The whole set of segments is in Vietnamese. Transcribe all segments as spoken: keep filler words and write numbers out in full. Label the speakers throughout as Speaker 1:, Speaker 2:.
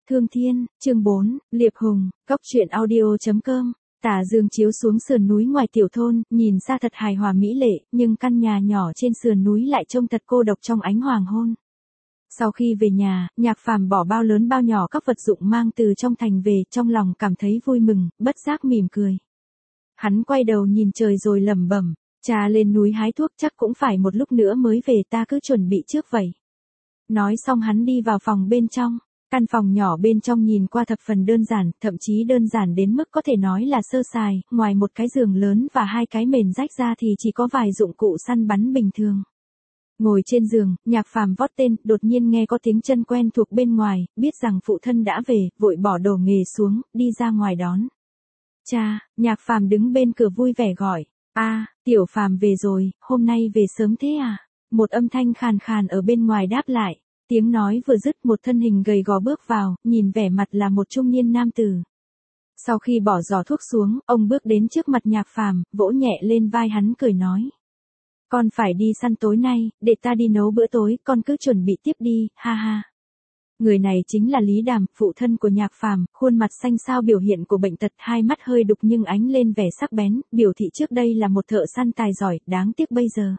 Speaker 1: Thương Thiên, chương bốn, Liệp Hùng, Góc truyện audio.com. Tà dương chiếu xuống sườn núi ngoài tiểu thôn, nhìn xa thật hài hòa mỹ lệ, nhưng căn nhà nhỏ trên sườn núi lại trông thật cô độc trong ánh hoàng hôn. Sau khi về nhà, Nhạc Phàm bỏ bao lớn bao nhỏ các vật dụng mang từ trong thành về, trong lòng cảm thấy vui mừng, bất giác mỉm cười. Hắn quay đầu nhìn trời rồi lẩm bẩm, cha lên núi hái thuốc chắc cũng phải một lúc nữa mới về, ta cứ chuẩn bị trước vậy. Nói xong hắn đi vào phòng bên trong. Căn phòng nhỏ bên trong nhìn qua thập phần đơn giản, thậm chí đơn giản đến mức có thể nói là sơ sài, ngoài một cái giường lớn và hai cái mền rách ra thì chỉ có vài dụng cụ săn bắn bình thường. Ngồi trên giường, Nhạc Phàm vót tên, đột nhiên nghe có tiếng chân quen thuộc bên ngoài, biết rằng phụ thân đã về, vội bỏ đồ nghề xuống, đi ra ngoài đón. Cha, Nhạc Phàm đứng bên cửa vui vẻ gọi, a, Tiểu Phàm về rồi, hôm nay về sớm thế à? Một âm thanh khàn khàn ở bên ngoài đáp lại. Tiếng nói vừa dứt, một thân hình gầy gò bước vào, nhìn vẻ mặt là một trung niên nam tử. Sau khi bỏ giỏ thuốc xuống, ông bước đến trước mặt Nhạc Phàm, vỗ nhẹ lên vai hắn cười nói. Con phải đi săn tối nay, để ta đi nấu bữa tối, con cứ chuẩn bị tiếp đi, ha ha. Người này chính là Lý Đàm, phụ thân của Nhạc Phàm, khuôn mặt xanh xao biểu hiện của bệnh tật, hai mắt hơi đục nhưng ánh lên vẻ sắc bén, biểu thị trước đây là một thợ săn tài giỏi, đáng tiếc bây giờ.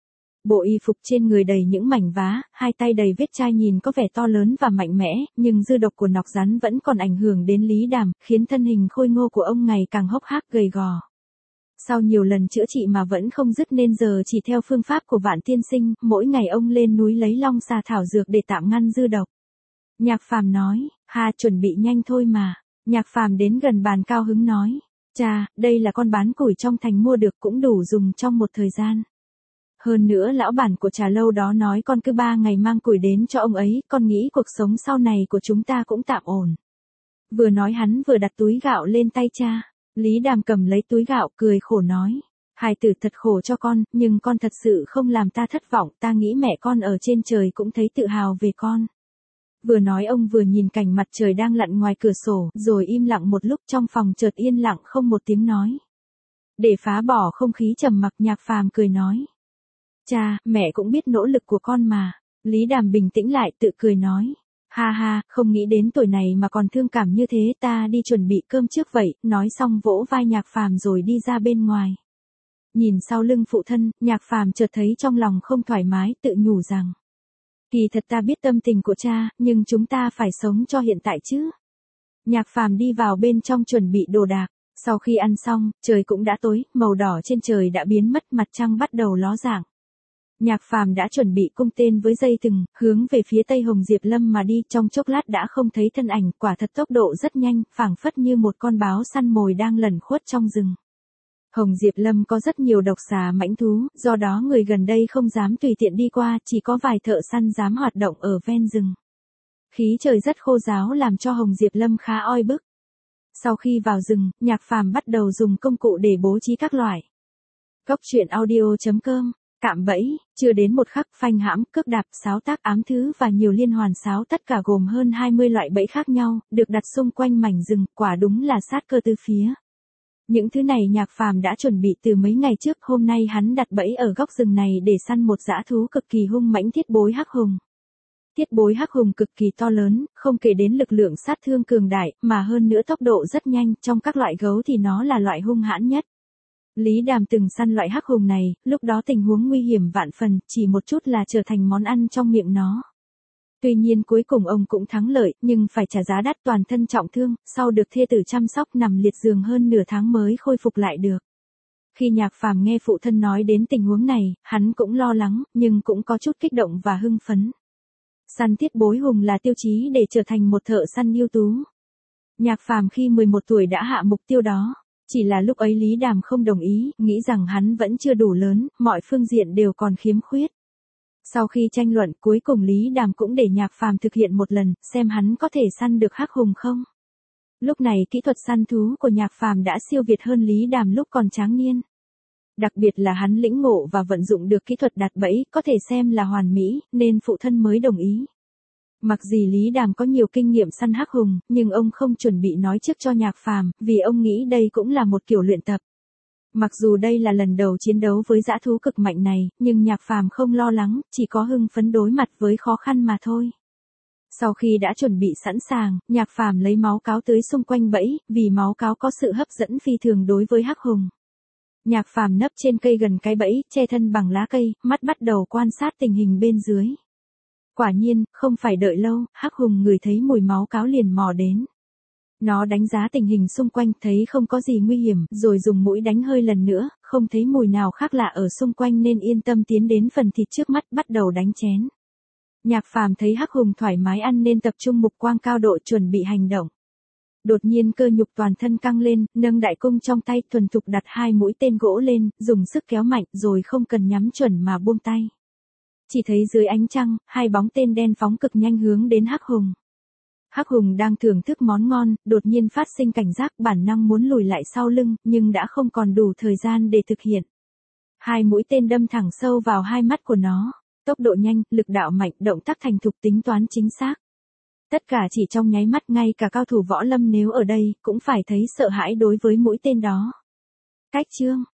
Speaker 1: Bộ y phục trên người đầy những mảnh vá, hai tay đầy vết chai nhìn có vẻ to lớn và mạnh mẽ, nhưng dư độc của nọc rắn vẫn còn ảnh hưởng đến Lý Đàm, khiến thân hình khôi ngô của ông ngày càng hốc hác gầy gò. Sau nhiều lần chữa trị mà vẫn không dứt nên giờ chỉ theo phương pháp của Vạn Tiên Sinh, mỗi ngày ông lên núi lấy long xà thảo dược để tạm ngăn dư độc. Nhạc Phàm nói, ha, chuẩn bị nhanh thôi mà. Nhạc Phàm đến gần bàn cao hứng nói, cha, đây là con bán củi trong thành mua được cũng đủ dùng trong một thời gian. Hơn nữa lão bản của trà lâu đó nói con cứ ba ngày mang củi đến cho ông ấy, con nghĩ cuộc sống sau này của chúng ta cũng tạm ổn. Vừa nói hắn vừa đặt túi gạo lên tay cha. Lý Đàm cầm lấy túi gạo cười khổ nói. Hài tử thật khổ cho con, nhưng con thật sự không làm ta thất vọng, ta nghĩ mẹ con ở trên trời cũng thấy tự hào về con. Vừa nói ông vừa nhìn cảnh mặt trời đang lặn ngoài cửa sổ, rồi im lặng một lúc, trong phòng chợt yên lặng không một tiếng nói. Để phá bỏ không khí trầm mặc, Nhạc Phàm cười nói. Cha, mẹ cũng biết nỗ lực của con mà. Lý Đàm bình tĩnh lại tự cười nói. Ha ha, không nghĩ đến tuổi này mà còn thương cảm như thế, ta đi chuẩn bị cơm trước vậy, nói xong vỗ vai Nhạc Phàm rồi đi ra bên ngoài. Nhìn sau lưng phụ thân, Nhạc Phàm chợt thấy trong lòng không thoải mái, tự nhủ rằng. Kỳ thật ta biết tâm tình của cha, nhưng chúng ta phải sống cho hiện tại chứ. Nhạc Phàm đi vào bên trong chuẩn bị đồ đạc. Sau khi ăn xong, trời cũng đã tối, màu đỏ trên trời đã biến mất, mặt trăng bắt đầu ló dạng. Nhạc Phàm đã chuẩn bị cung tên với dây thừng, hướng về phía Tây Hồng Diệp Lâm mà đi, trong chốc lát đã không thấy thân ảnh, quả thật tốc độ rất nhanh, phảng phất như một con báo săn mồi đang lẩn khuất trong rừng. Hồng Diệp Lâm có rất nhiều độc xà mãnh thú, do đó người gần đây không dám tùy tiện đi qua, chỉ có vài thợ săn dám hoạt động ở ven rừng. Khí trời rất khô ráo làm cho Hồng Diệp Lâm khá oi bức. Sau khi vào rừng, Nhạc Phàm bắt đầu dùng công cụ để bố trí các loại. Góc truyện audio.com. Cạm bẫy, chưa đến một khắc, phanh hãm, cướp đạp, sáo tác, ám thứ và nhiều liên hoàn sáo, tất cả gồm hơn hai mươi loại bẫy khác nhau, được đặt xung quanh mảnh rừng, quả đúng là sát cơ từ phía. Những thứ này Nhạc Phàm đã chuẩn bị từ mấy ngày trước, hôm nay hắn đặt bẫy ở góc rừng này để săn một dã thú cực kỳ hung mãnh, thiết bối hắc hùng. Thiết bối hắc hùng cực kỳ to lớn, không kể đến lực lượng sát thương cường đại, mà hơn nữa tốc độ rất nhanh, trong các loại gấu thì nó là loại hung hãn nhất. Lý Đàm từng săn loại hắc hùng này, lúc đó tình huống nguy hiểm vạn phần, chỉ một chút là trở thành món ăn trong miệng nó. Tuy nhiên cuối cùng ông cũng thắng lợi, nhưng phải trả giá đắt, toàn thân trọng thương, sau được thê tử chăm sóc nằm liệt giường hơn nửa tháng mới khôi phục lại được. Khi Nhạc Phàm nghe phụ thân nói đến tình huống này, hắn cũng lo lắng, nhưng cũng có chút kích động và hưng phấn. Săn thiết bối hùng là tiêu chí để trở thành một thợ săn ưu tú. Nhạc Phàm khi mười một tuổi đã hạ mục tiêu đó. Chỉ là lúc ấy Lý Đàm không đồng ý, nghĩ rằng hắn vẫn chưa đủ lớn, mọi phương diện đều còn khiếm khuyết. Sau khi tranh luận, cuối cùng Lý Đàm cũng để Nhạc Phàm thực hiện một lần, xem hắn có thể săn được hắc hùng không. Lúc này kỹ thuật săn thú của Nhạc Phàm đã siêu việt hơn Lý Đàm lúc còn tráng niên. Đặc biệt là hắn lĩnh ngộ và vận dụng được kỹ thuật đặt bẫy, có thể xem là hoàn mỹ, nên phụ thân mới đồng ý. Mặc gì Lý Đàm có nhiều kinh nghiệm săn hắc hùng, nhưng ông không chuẩn bị nói trước cho Nhạc Phàm, vì ông nghĩ đây cũng là một kiểu luyện tập. Mặc dù đây là lần đầu chiến đấu với dã thú cực mạnh này, nhưng Nhạc Phàm không lo lắng, chỉ có hưng phấn đối mặt với khó khăn mà thôi. Sau khi đã chuẩn bị sẵn sàng, Nhạc Phàm lấy máu cáo tưới xung quanh bẫy, vì máu cáo có sự hấp dẫn phi thường đối với Hắc Hùng. Nhạc Phàm nấp trên cây gần cái bẫy, che thân bằng lá cây, mắt bắt đầu quan sát tình hình bên dưới. Quả nhiên, không phải đợi lâu, Hắc Hùng ngửi thấy mùi máu cáo liền mò đến. Nó đánh giá tình hình xung quanh, thấy không có gì nguy hiểm, rồi dùng mũi đánh hơi lần nữa, không thấy mùi nào khác lạ ở xung quanh nên yên tâm tiến đến phần thịt trước mắt, bắt đầu đánh chén. Nhạc Phàm thấy Hắc Hùng thoải mái ăn nên tập trung mục quang cao độ chuẩn bị hành động. Đột nhiên cơ nhục toàn thân căng lên, nâng đại cung trong tay thuần thục đặt hai mũi tên gỗ lên, dùng sức kéo mạnh rồi không cần nhắm chuẩn mà buông tay. Chỉ thấy dưới ánh trăng, hai bóng tên đen phóng cực nhanh hướng đến Hắc Hùng. Hắc Hùng đang thưởng thức món ngon, đột nhiên phát sinh cảnh giác, bản năng muốn lùi lại sau lưng, nhưng đã không còn đủ thời gian để thực hiện. Hai mũi tên đâm thẳng sâu vào hai mắt của nó, tốc độ nhanh, lực đạo mạnh, động tác thành thục, tính toán chính xác. Tất cả chỉ trong nháy mắt, ngay cả cao thủ võ lâm nếu ở đây, cũng phải thấy sợ hãi đối với mũi tên đó. Cách chương